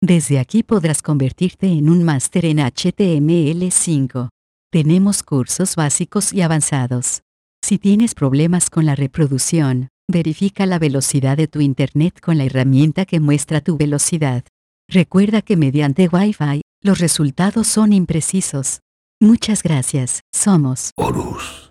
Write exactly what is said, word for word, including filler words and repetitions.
Desde aquí podrás convertirte en un máster en H T M L cinco. Tenemos cursos básicos y avanzados. Si tienes problemas con la reproducción, verifica la velocidad de tu Internet con la herramienta que muestra tu velocidad. Recuerda que mediante Wi-Fi, los resultados son imprecisos. Muchas gracias. Somos Horus.